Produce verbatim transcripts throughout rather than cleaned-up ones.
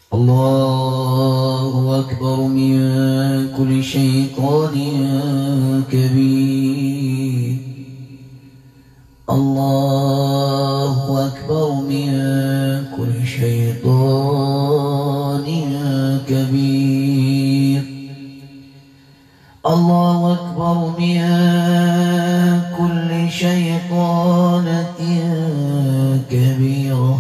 الله أكبر من كل شيطان كبير. الله أكبر من كل شيطان كبير. الله أكبر من كل شيطانة كبيرة.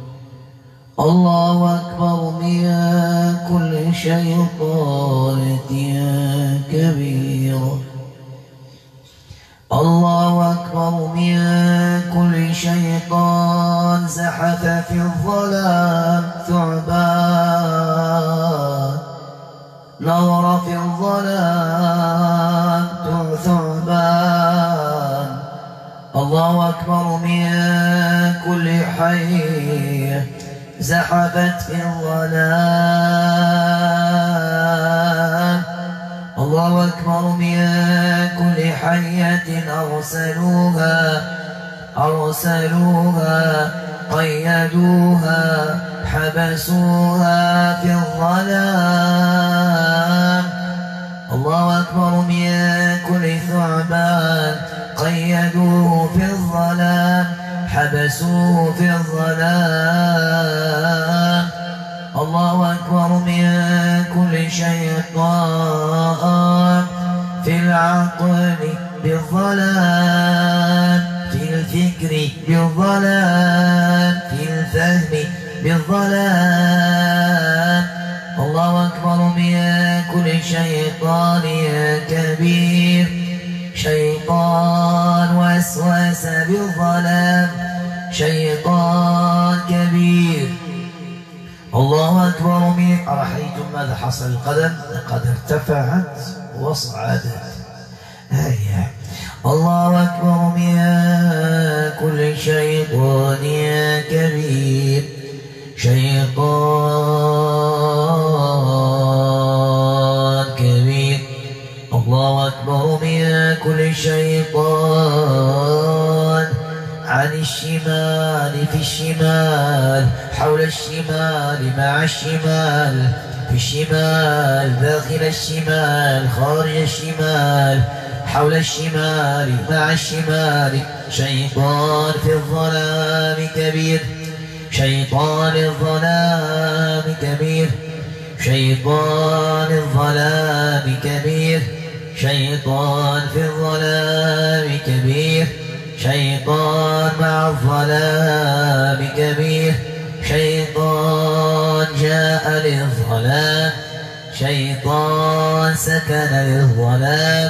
الله أكبر من كل شيطانة كبيرة. الله أكبر من كل شيطان زحف في الظلام ثعبان، نظر في الظلام ثعبان. الله أكبر من كل حي زحفت في الظلام. الله أكبر من كل حية أرسلوها أرسلوها قيدوها حبسوها في الظلام. الله أكبر من كل ثعبان قيدوه في الظلام حبسوه في الظلام. الله أكبر من كل شيطان في العقل بالظلام، في الفكر بالظلام، في الفهم بالظلام. الله أكبر من كل شيطان كبير، شيطان وسوس بالظلام، شيطان كبير. الله أكبر من أرأيتم ماذا حصل القدم؟ قد ارتفعت وصعدت. هيا. الله أكبر من كل شيطان كبير، شيطان كبير. الله أكبر من كل شيطان عن الشمال في الشمال، حول الشمال مع الشمال، في الشمال داخل الشمال خارج الشمال، حول الشمال مع الشمال. شيطان في الظلام كبير، شيطان الظلام كبير، شيطان الظلام كبير، شيطان في الظلام كبير، شيطان مع الظلام كبير، شيطان جاء للظلام، شيطان سكن للظلام،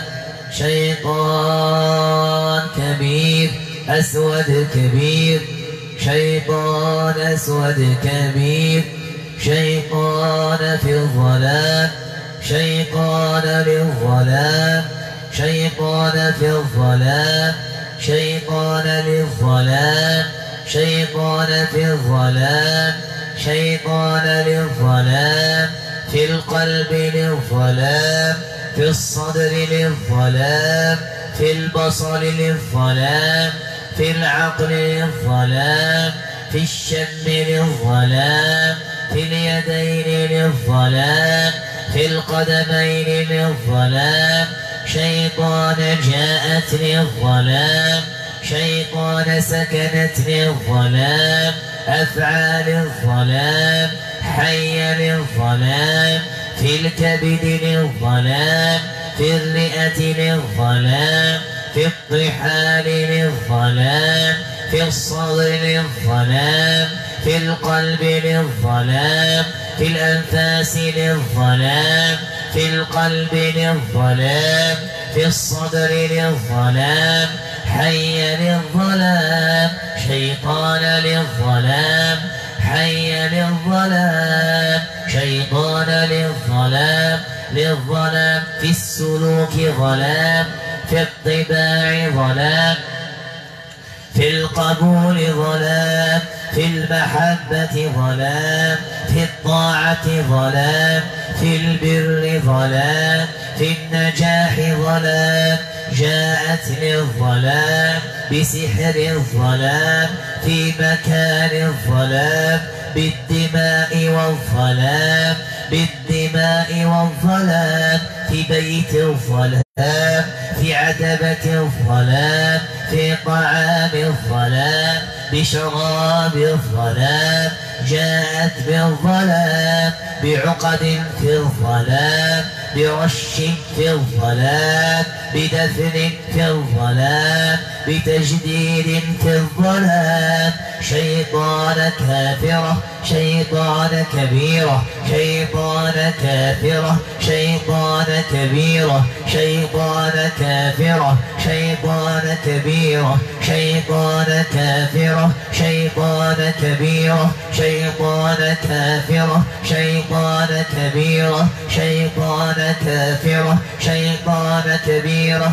شيطان كبير أسود كبير، شيطان أسود كبير، شيطان في الظلام، شيطان للظلام، شيطان في الظلام، شيطان للظلام، شيطان في الظلام، شيطان للظلام، في القلب للظلام، في الصدر للظلام، في البصر للظلام، في العقل للظلام، في الشم للظلام، في اليدين للظلام، في القدمين للظلام. شيطان جاءت للظلام، شيطان سكنت للظلام، أفعال الظلام، حي للظلام، في الكبد للظلام، في الرئة للظلام، في الطحال للظلام، في الصدر للظلام، في القلب للظلام، في الأنفاس للظلام، في القلب للظلام، في الصدر للظلام، حي للظلام، شيطان للظلام، حي للظلام، شيطان للظلام، للظلام، في السلوك ظلام، في الطباع ظلام، في القبول ظلام، في المحبة ظلام، في الطاعة ظلام، في البر ظلام، في النجاح ظلام. جاءت للظلام بسحر الظلام، في مكان الظلام، بالدماء والظلام بالدماء والظلام في بيت الظلام في عتبة الظلام في طعام الظلام بشراب الظلام جاءت بالظلام بعقد في الظلام برش في الظلام بدفن في الظلام بتجديد في الظلام شيطان كافرة شيطان كبيرة شيطان كافرة شيطان كبيرة شيطان كافرة شيطان كبيرة شيطان كافرة شيطان كبيرة شيطان كافرة شيطان كبيرة شيطان كافرة شيطان كبيرة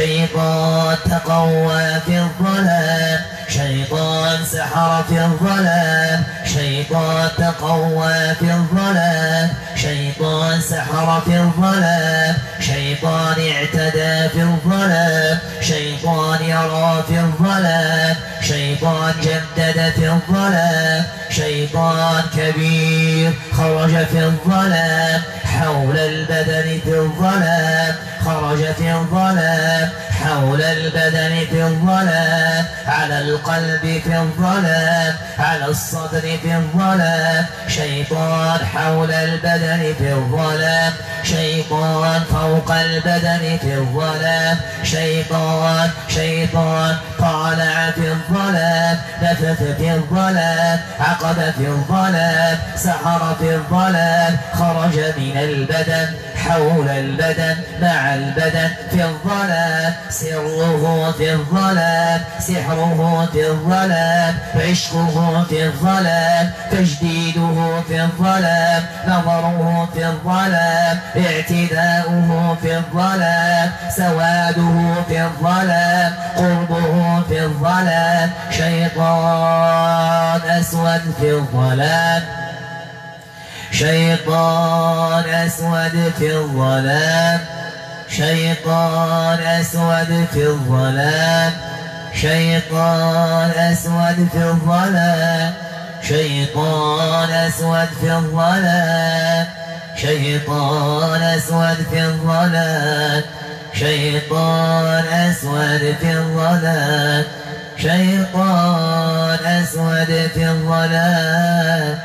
شيطان تقوى في الظلام شيطان سحر في الظلام شيطان تقوى في الظلام شيطان سحر في الظلام شيطان اعتدى في الظلام شيطان يرى في الظلام شيطان جدد في الظلام شيطان كبير خرج في الظلام حول البدن في الظلام خرج في الظلام حول البدن في الظلام على القلب في الظلام على الصدر في الظلام شيطان حول البدن في الظلام شيطان فوق البدن في الظلام شيطان شيطان طالع في الظلام نفث في الظلام عقد في الظلام سحر في الظلام خرج من البدن حول البدن مع البدن في الظلام سره في الظلام سحره في الظلام عشقه في الظلام تجديده في الظلام نظره في الظلام اعتداؤه في الظلام سواده في الظلام قربه في الظلام شيطان أسود في الظلام شيطان أسود في الظلام شيطان أسود في الظلام شيطان أسود في الظلام شيطان أسود في الظلام شيطان أسود في الظلام شيطان أسود في الظلام شيطان أسود في الظلام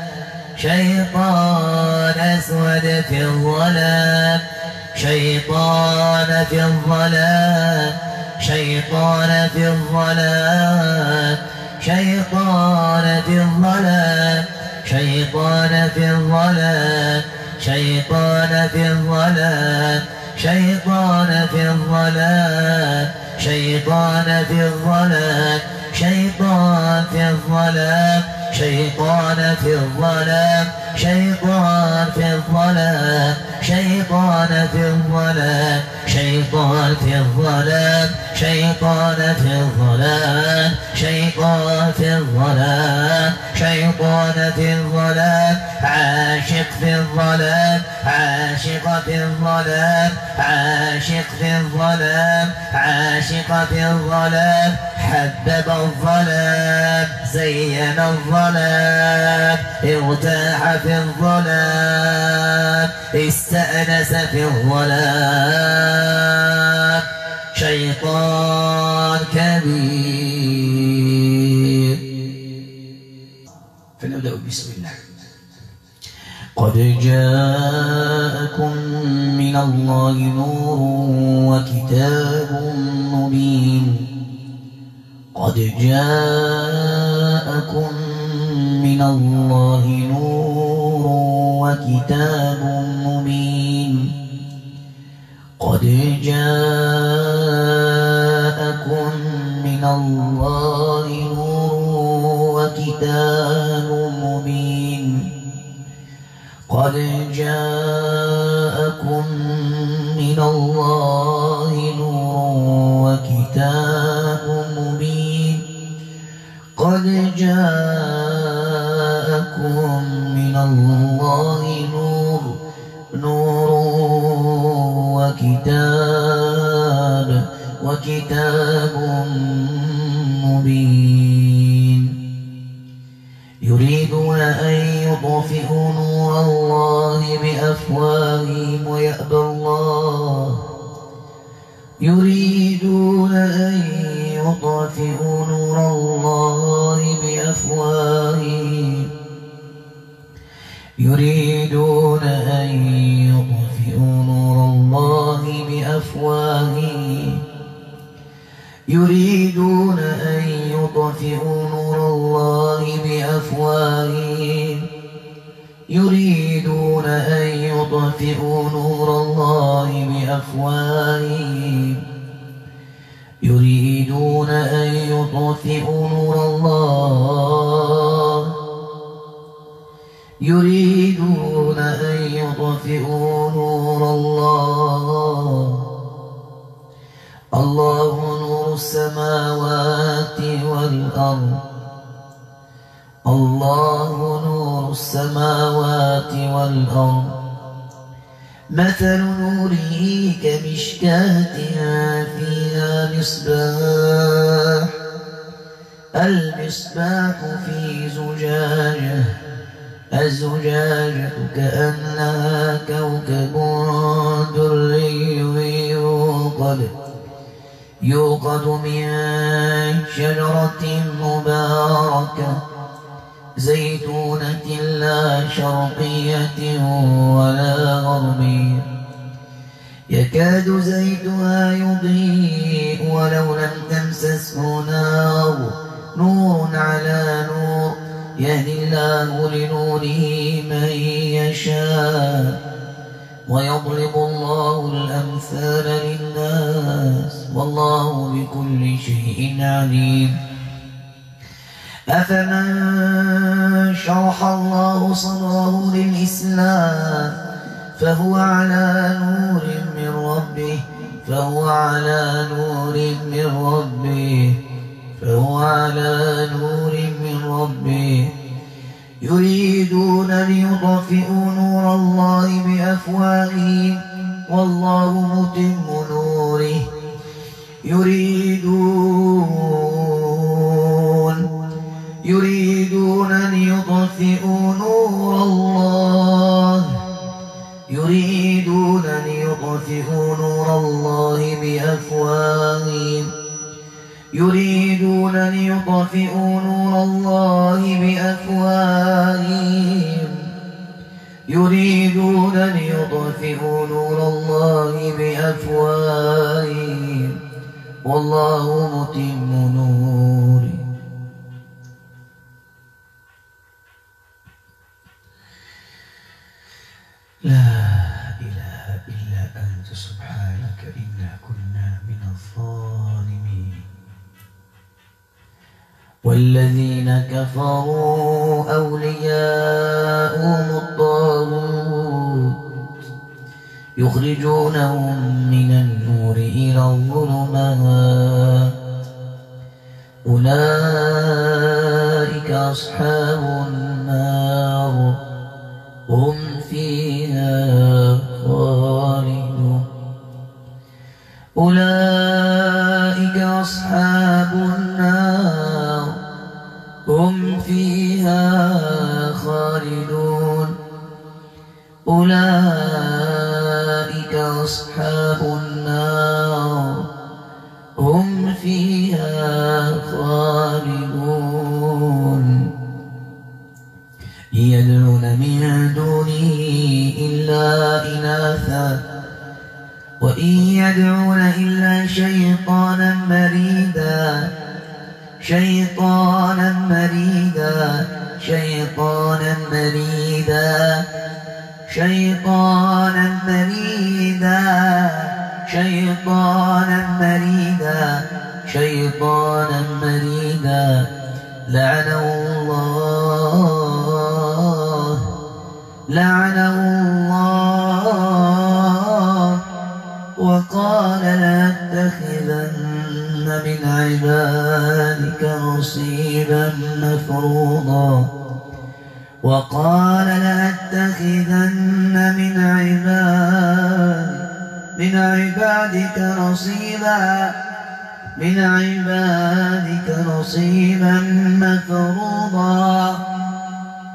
شيطان أسود في الظلام شيطان في الظلام شيطان في الظلام شيطان في الظلام شيطان في الظلام شيطان في الظلام شيطان في الظلام شيطان في الظلام شيطان في الظلام شيطان في الظلام شيطان في الظلام شيطان في الظلام شيطان في الظلام شيطان في الظلام شيطان في الظلام شيطان في الظلام عاشق في الظلام عاشق في الظلام عاشق في الظلام عاشق في الظلام حبب الظلام زين الظلام ارتاح في الظلام استأنس في الظلام شيطان كبير. فنبدأ بسم الله. قد جاءكم من الله نور وكتاب مبين قد جاءكم من الله نور وكتاب مبين قد جاءكم من الله نور وكتاب مبين قد جاءكم من الله نور وكتاب مبين قد جاءكم من الله نور نور وكتاب وكتاب مبين يريدون أن يطفئوا نور الله بأفواههم ويأبى الله يريدون أن يطفئوا نور الله بأفواههم يريدون أن يطفئوا نور الله بأفواههم يريدون أن يطفئوا نور الله بأفواههم يريدون أن يطفئوا نور الله بأفواههم يريدون أن يطفئوا نور الله يريدون أن يطفئوا نور الله الله نور السماوات والأرض الله نور السماوات والأرض مثل نوره كمشكاة فيها مصباح المصباح في زجاجة الزجاجة كأنها كوكب دري يوقد يوقد من شجرة مباركة زيتونة لا شرقية ولا غربية يكاد زيتها يضيء ولو لم تمسسه نار نور على نور يهدي الله لنوره من يشاء ويضرب الله الأمثال للناس والله بكل شيء عليم أفمن شرح الله صدره للإسلام فهو على نور من ربه فهو على نور من ربه فهو على نور من ربه يريدون ليطفئوا نور الله بأفواههم والله متم نوره يريدون يريدون ليطفئوا نور الله يريدون ليطفئوا نور الله بأفواههم يريدون ليطفئوا نور الله بأفواههم يريدون ليطفئوا نور الله بأفواههم والله متم نوره لا إله إلا أنت سبحانك إنا كنا من الظالمين والذين كفروا أولياؤهم الطاغوت يخرجونهم من النور إلى الظلمات أولئك أصحاب النار هم فيها خالدون أولئك أصحاب النار هم فيها خالدون أولئك أصحاب النار هم فيها خالدون يدعون من دونه إلا إناثا وإن يدعون إلا شيطانا مريدا شيطانا مريدا شيطانا مريدا شيطانا مريدا شيطانا مريدا شيطانا مريدا لعنه الله لعنه الله وقال لأتخذن من عبادك نصيبا مفروضا وقال لأتخذن من عبادك من عبادك نصيبا من عبادك نصيبا مفروضا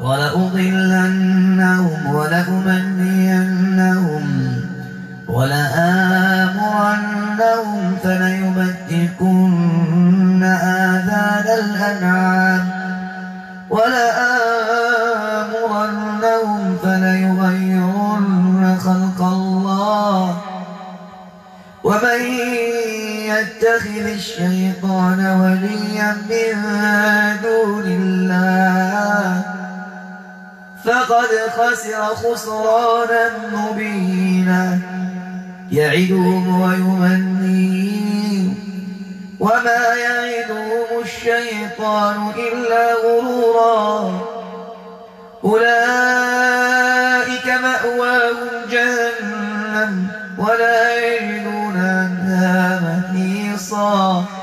ولأضلنهم ولأمنينهم ولآمرنهم فليبتكن آذان الأنعام ولآمرنهم فليغيرن خلق الله ومن يتخذ الشيطان وليا من دون الله فقد خسر خسرانا مبينا يعدهم ويمنيهم وما يعدهم الشيطان إلا غرورا أولئك مأواهم جهنم ولا يجدون عنها محيصا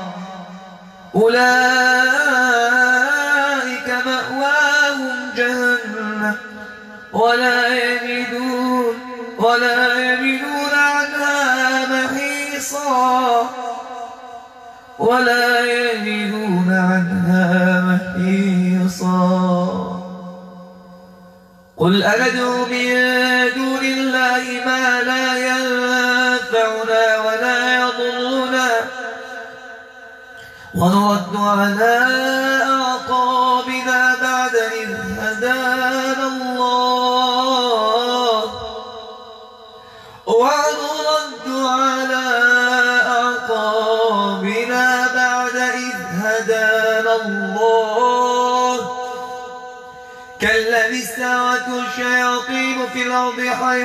أولئك مأواهم جهنم ولا يجدون ولا يجدون عنها محيصا ولا يجدون عنها محيصا قل أندعو من دون الله ما لا ينفعنا ولا يضرنا ونرد على أعقابنا بعد إذ هدانا الله ونرد على أعقابنا بعد إذ هدانا الله كالذي استهوته الشياطين في الأرض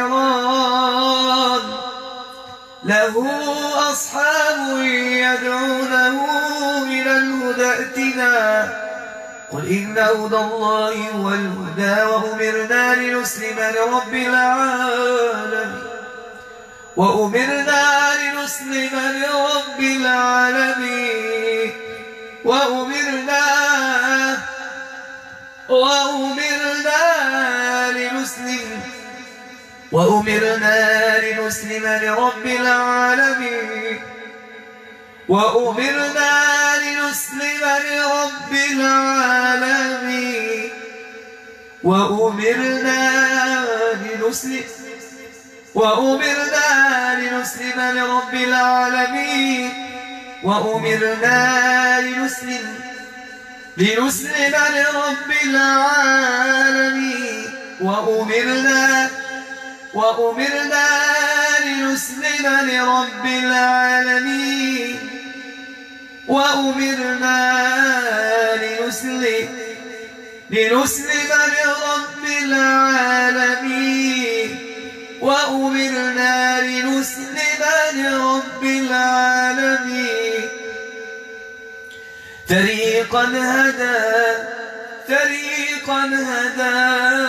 حيران له أصحاب يدعونه إلى الهدى ائتنا قل إن هدى الله هو الهدى وأمرنا لنسلم لرب العالمين وأمرنا لنسلم لرب العالمين وأمرنا وأمرنا لنسلم وأمرنا لنسلم لرب العالمين وأمرنا لنسلم لرب العالمين وأمرنا لنسلم وأمرنا لنسلم لرب العالمين وأمرنا لنسلم لنسلم لرب العالمين وأمرنا وأمرنا لنسلم لرب العالمين وأمرنا لنسلم لنسلم لرب العالمين وأمرنا لنسلم لرب العالمين فريقا هدى فريقا هدى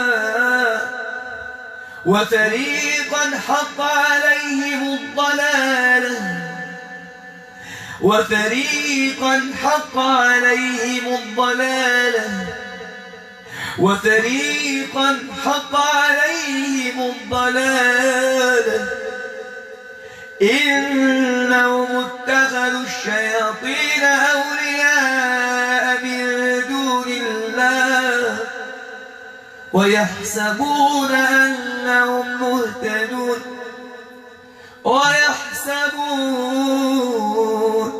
وفريقا حق عليهم الضلالة وفريقا حق عليهم الضلالة وفريقا حق عليهم الضلالة إنهم اتخذوا الشياطين أولياء من دون الله ويحسبون أنهم مهتدون ويحسبون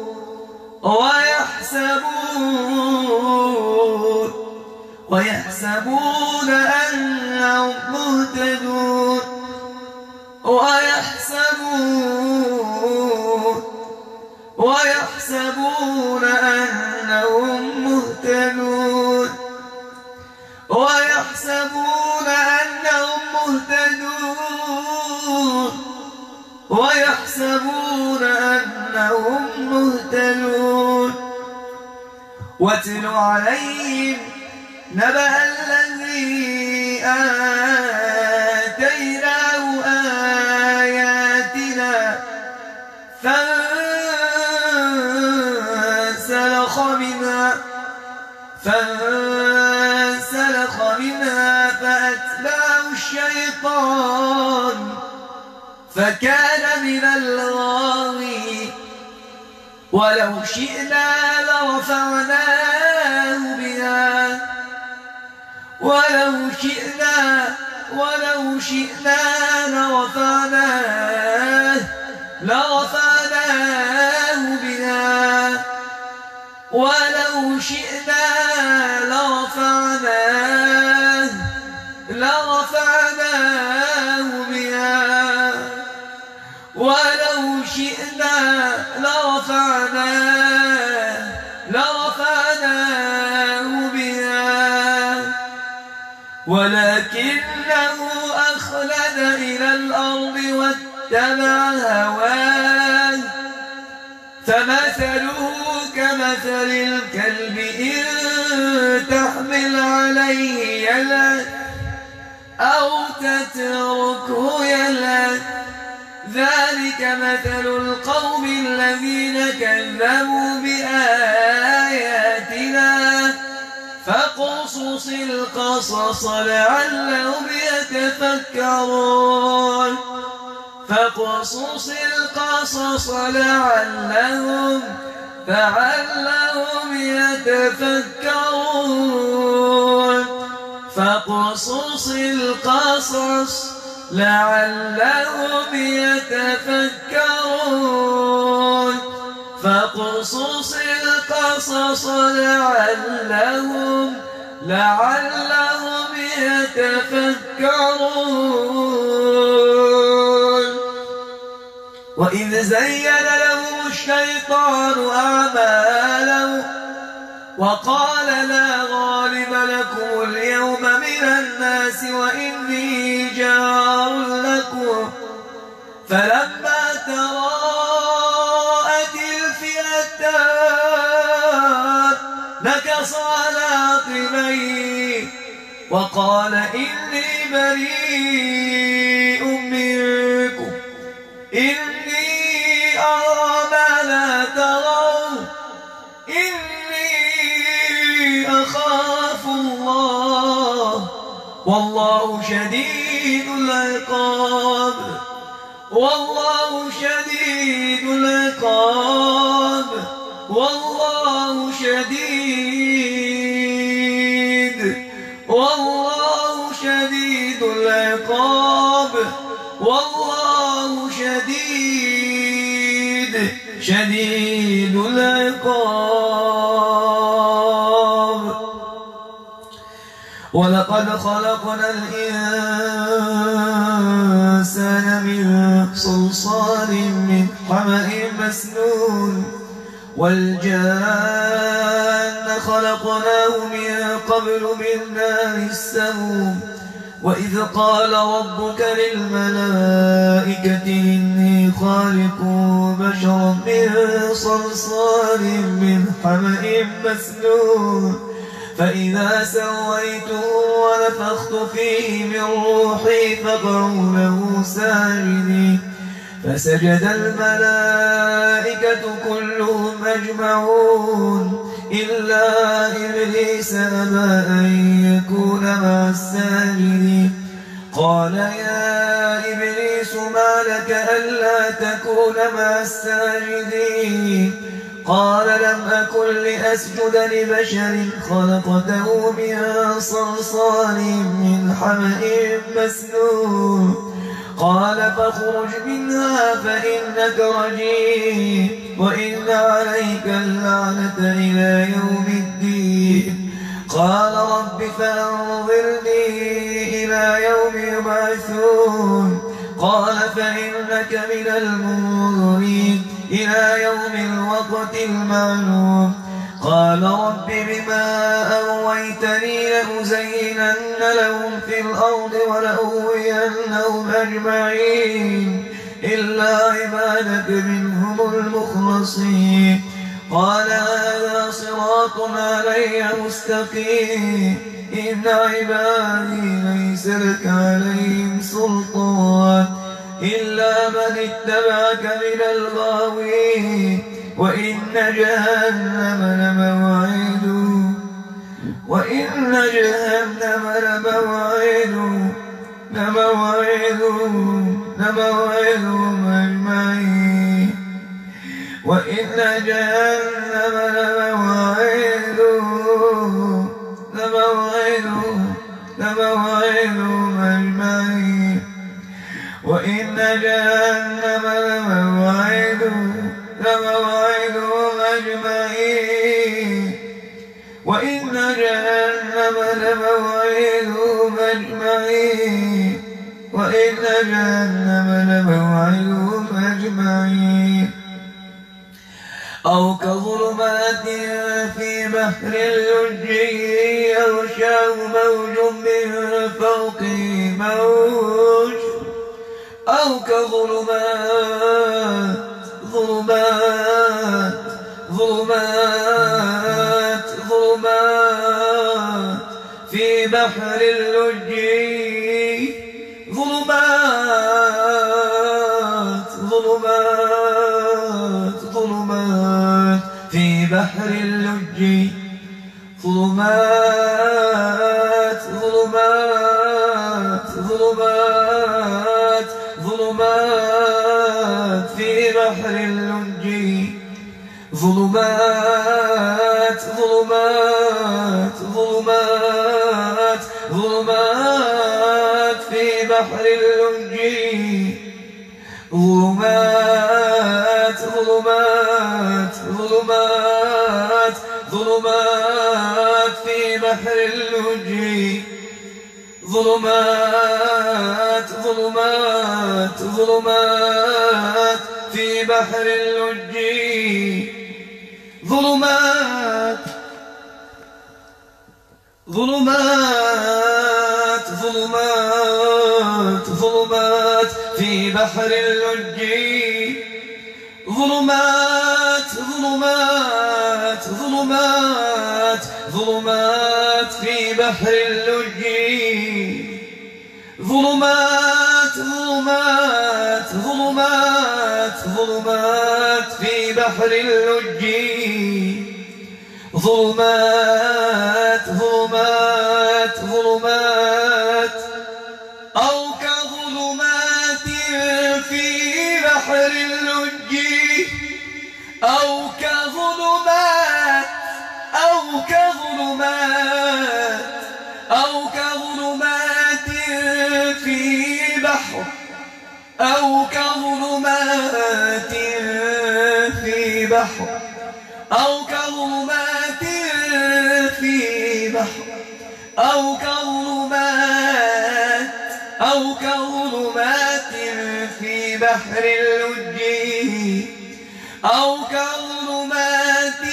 ويحسبون ويحسبون أنهم مهتدون ويحسبون ويحسبون أنهم مهتدون ويحسبون أنهم مهتدون ويحسبون أنهم مهتدون واتل عليهم نبأ الذي آتيناه آياتنا فانسلخ منها فانسلخ منها فأتبعه الشيطان فكان من الغاوين ولو شئنا لرفعناه بها ولو شئنا ولو شئنا لرفعناه لرفعناه بها ولو شئنا لرفعناه لرفعناه بها ولو شئنا لرفعناه لرفعناه بها ولكنه أخلد إلى الأرض واتبع هواه فمثله كمثل الكلب إن تحمل عليه يلهث أو تتركه يلهث ذلك مثل القوم الذين كذبوا بآياتنا فاقصص القصص لعلهم يتفكرون فاقصص القصص لعلهم لعلهم يتفكرون فاقصص القصص لعلهم يتفكرون فاقصص القصص لعلهم لعلهم يتفكرون وإذ زين لهم الشيطان أعمالهم وقال لا غالب لكم اليوم من الناس وإني جار لكم فلما تراءت الفئتان نكص على عقبيه وقال إني بريء منكم إني أرى ما لا ترون إني أخاف الله والله شديد العقاب والله شديد العقاب والله شديد والله شديد العقاب والله شديد شديد العقاب ولقد خلقنا الإنسان من صلصال من حمأ مسنون والجان خلقناه من قبل من نار السموم وإذ قال ربك للملائكة إني خالق بشرا من صلصال من حمأ مسنون فإذا سويته ونفخت فيه من روحي فقعوا له ساجدين فسجد الملائكة كلهم أجمعون إلا إبليس أبى أن يكون مع الساجدين قال يا إبليس ما لك ألا تكون مع الساجدين قال لم أكن لأسجد لبشر خلقته من صلصال من حمأ مسنون قال فاخرج منها فإنك رجيم وإن عليك اللعنة إلى يوم الدين قال رب فأنظرني إلى يوم يبعثون قال فإنك من المنظرين إلى يوم الوقت المعلوم قال رب بما أغويتني لأزينن لهم في الأرض ولأغوينهم أجمعين إلا عبادك منهم المخلصين قال هذا صراط علي مستقيم إن عبادي ليس لك عليهم سلطان إلا من اتبعك من الغاوين وإن جهنم لموعدهم وإن جهنم لموعدهم لموعدهم لموعدهم أجمعين وإن جهنم لموعدهم لموعدهم وإن جهنم لموعدهم لموعدهم أجمعين وإن جهنم لموعدهم أجمعين وإن جهنم لموعدهم أجمعين أو كظلمات في بحر اللجي يغشاه موج من فوقه موج أو كظلمات ظلمات ظلمات ظلمات في بحر اللجي ظلمات ظلمات ظلمات في بحر اللجي ظلمات ظلمات ظلمات ظلمات في بحر اللجي ظلمات ظلمات ظلمات ظلمات في بحر اللجي ظلمات ظلمات ظلمات ظلمات في بحر اللجي ظلمات ظلمات ظلمات في بحر اللجي ظلمات ظلمات ظلمات ظلمات في بحر اللجي ظلمات ظلمات ظلمات ظلمات في بحر اللجي ظلمات ظلمات ظلمات ظلمات في بحر اللجي ظلمات ظلمات ظلمات أو كظلمات في بحر اللجي أو كظلمات أو كظلمات أو كظلمات في بحر أو كظلمات في بحر أو كظلمات في بحر أو كظلمات أو كظلمات في بحر اللجي أو كظلمات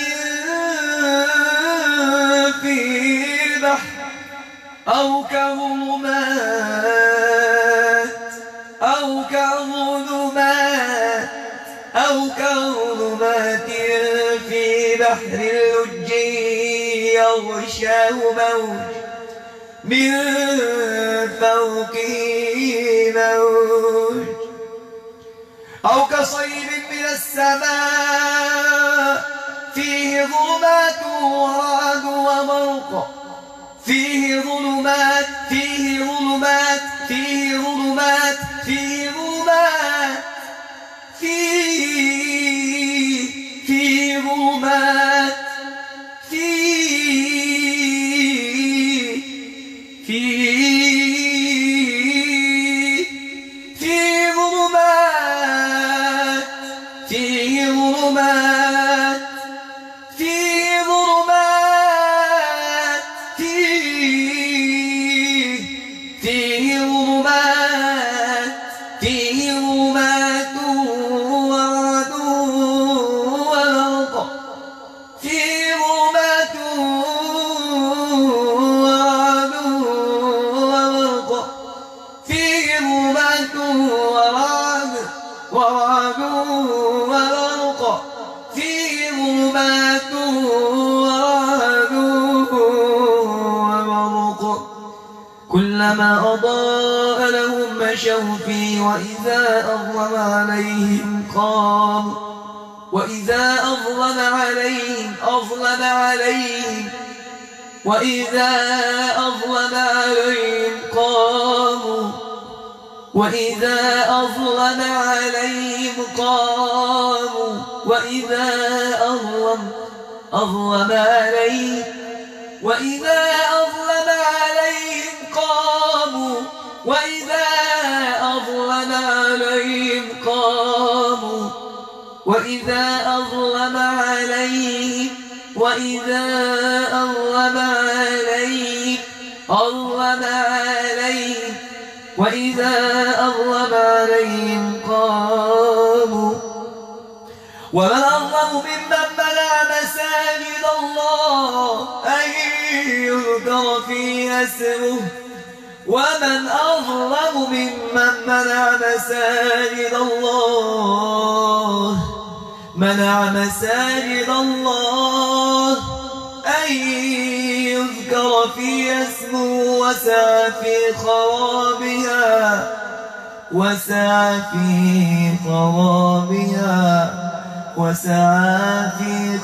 في بحر أو كظلمات أو كظلمات أو كظلمات في بحر اللجي يغشاه موج من فوقه موج أو كصيب من السماء فيه ظلمات ورعد وبرق فيه ظلمات فيه ظلمات فيه ظلمات فيه ظلمات فيه فيه ظلمات فيه فيه فيه ظلمات فيه ظلمات فيه ظلمات فيه فيه ظلمات فيه ظلمات ورعد وبرق فيه ظلمات ورعد وبرق فيه ظلمات ورعد ورعد وبرق فيه ظلمات ورعد وبرق كلما أضاء لهم مشوا فيه وإذا أظلم عليهم قاموا وإذا أظلم عليهم أظلم عليهم وإذا أظلم عليهم قاموا وإذا أظلم عليهم قاموا وإذا أظلم أظلم عليهم وإذا أظلم عليهم قاموا وإذا أظلم وإذا أظلم عليهم وإذا أظلم عليهم أظلم عليهم وإذا أظلم عليهم قاموا ومن أظلم ممن منع مساجد الله أن يذكر فيها اسمه ومن أظلم ممن منع مساجد الله منع مساجد الله أن يذكر فيها اسمه وسعى في خرابها وسعى في خرابها وسعى في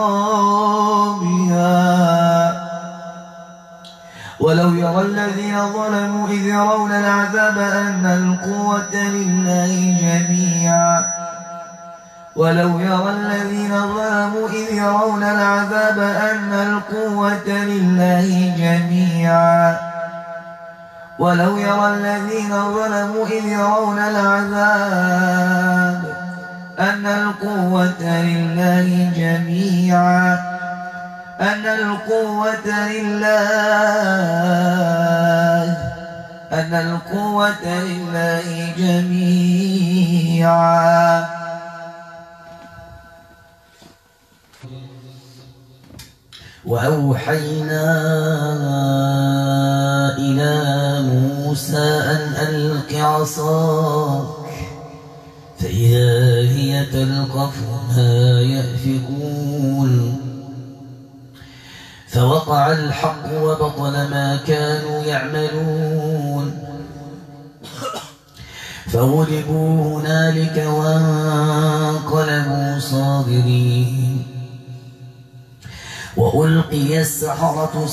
خرابها ولو يرى الذين ظلموا إذ يرون العذاب أن القوة لله جميعا ولو يرى الذين ظلموا إذ يرون العذاب أن القوة لله جميعا ولو يرى الذين ظلموا إذ يرون العذاب أن القوة لله جميعا أن القوة لله أن القوة لله جميعا. وأوحينا إلى موسى أن ألق عصاك فإذا هي تلقف ما يأفكون فوقع الحق وبطل ما كانوا يعملون فغلبوا هنالك وانقلبوا صاغرين وألقي السحرة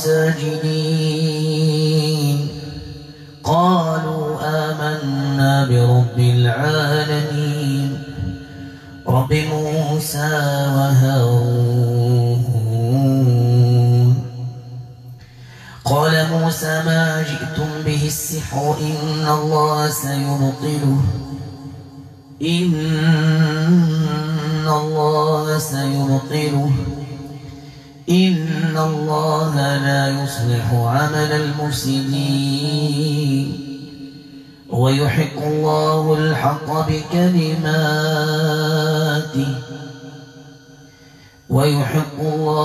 ساجدين قالوا آمنا برب العالمين رب موسى وهارون قال موسى ما جئتم به السحر إن الله سيبطله إن الله سيبطله إن الله لا يصلح عمل المفسدين ويحق الله الحق بكلماته ويحق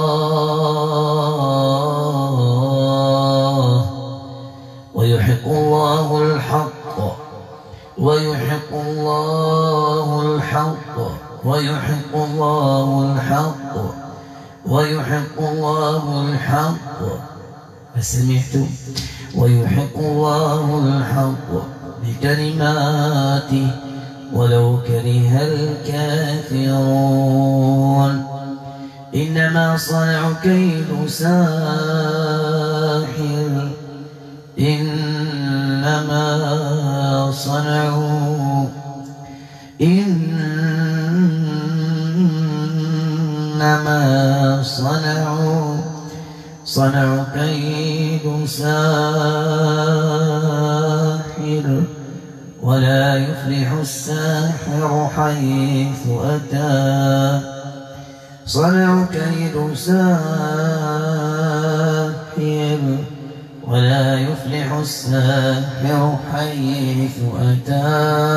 الله ويحق الله الحق ويحق الله الحق ويحق الله الحق ويحق الله الحق فسمعتم ويحق الله الحق بكلماته ولو كره الكافرون إنما صنعوا كيد ساحر إنما صنعوا إنما صنعوا صنعوا كيد ساحر ولا يفلح الساحر حيث أتى صنعوا كيد ساحر ولا يفلح الساحر حيث أتى